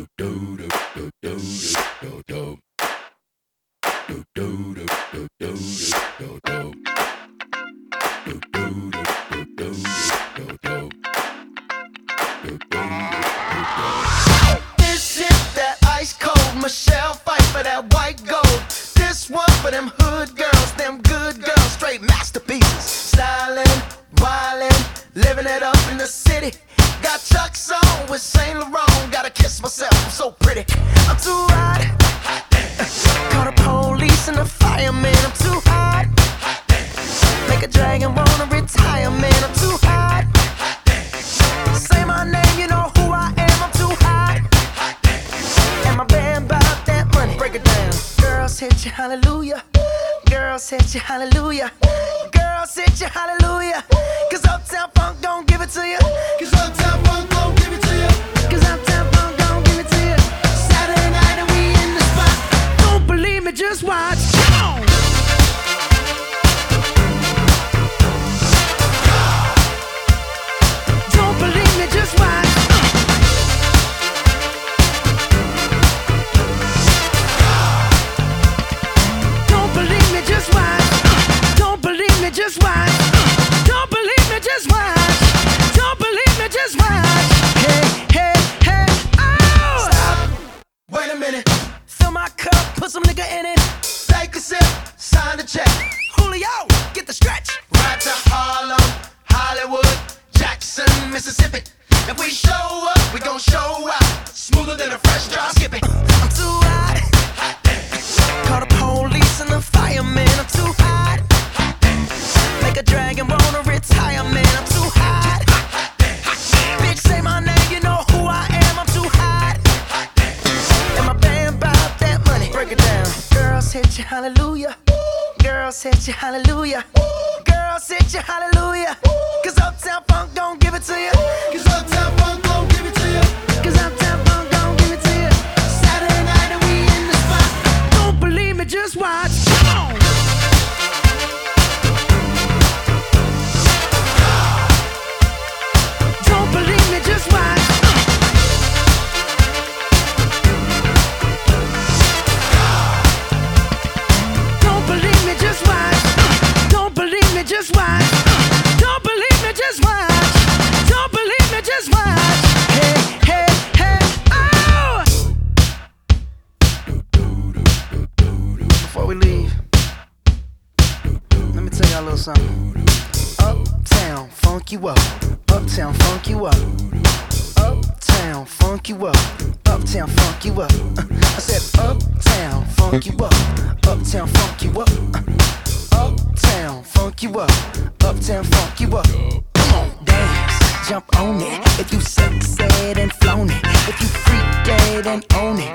This is that ice cold Michelle fight for that white gold. This one for them hood girls, them good girls, straight masterpieces. Stylin', wildin', living it up in the city. Got Chuck's on with Saint Laurent. Gotta kiss myself, I'm so pretty. I'm too hot. Call the police and the fireman. I'm too hot. Make a dragon wanna retire, man. I'm too hot. Say my name, you know who I am. I'm too hot. And my band bout that money. Break it down. Girls hit you, hallelujah. Girls hit you, hallelujah. Girls hit you, hallelujah. Cause Uptown Funk don't give it to you. Cause Uptown Funk don't give it to you. Cause Uptown Funk don't give it to you. Saturday night and we in the spot. Don't believe me, just watch. Come on. Don't believe me, just watch. Don't believe me, just watch. Don't believe me, just watch. Don't believe me, just watch. Don't believe me, just watch. Hey, hey, hey, oh! Stop. Wait a minute. Fill my cup, put some nigga in it. Take a sip, sign the check. Julio, get the stretch. Right to Harlem, Hollywood, Jackson, Mississippi. If we show up, we gon' show out. Smoother than a fresh drop skipping. I'm too hot. Call the police and the fireman. I'm too hot. Make a dragon wanna retire, man. I'm too hot. Bitch, say my name, you know who I am. I'm too hot. And my band bout that money. Break it down. Girls hit you, hallelujah. Girls hit you, hallelujah. Girls hit you, hallelujah. Cause Uptown Funk don't give it to you. Cause Uptown Funk don't give it to you. Cause Uptown Funk don't give it to you. Saturday night and we in the spot. Don't believe me, just watch. Come on. Don't believe me, just watch. Don't believe me, just watch. Don't believe me, just watch. Don't believe me, just watch. Don't believe me, just watch. Hey, hey, hey, oh! Before we leave, let me tell y'all a little something. Uptown, funk you up. Uptown, funk you up. Uptown, funk you up. Uptown, funk you up. I said uptown, funk you up. Uptown, funk you up. Uptown, funk you up. Uptown, funk you up. Come on, dance, jump on it. If you suck, said and flown it. If you freak dead and own it.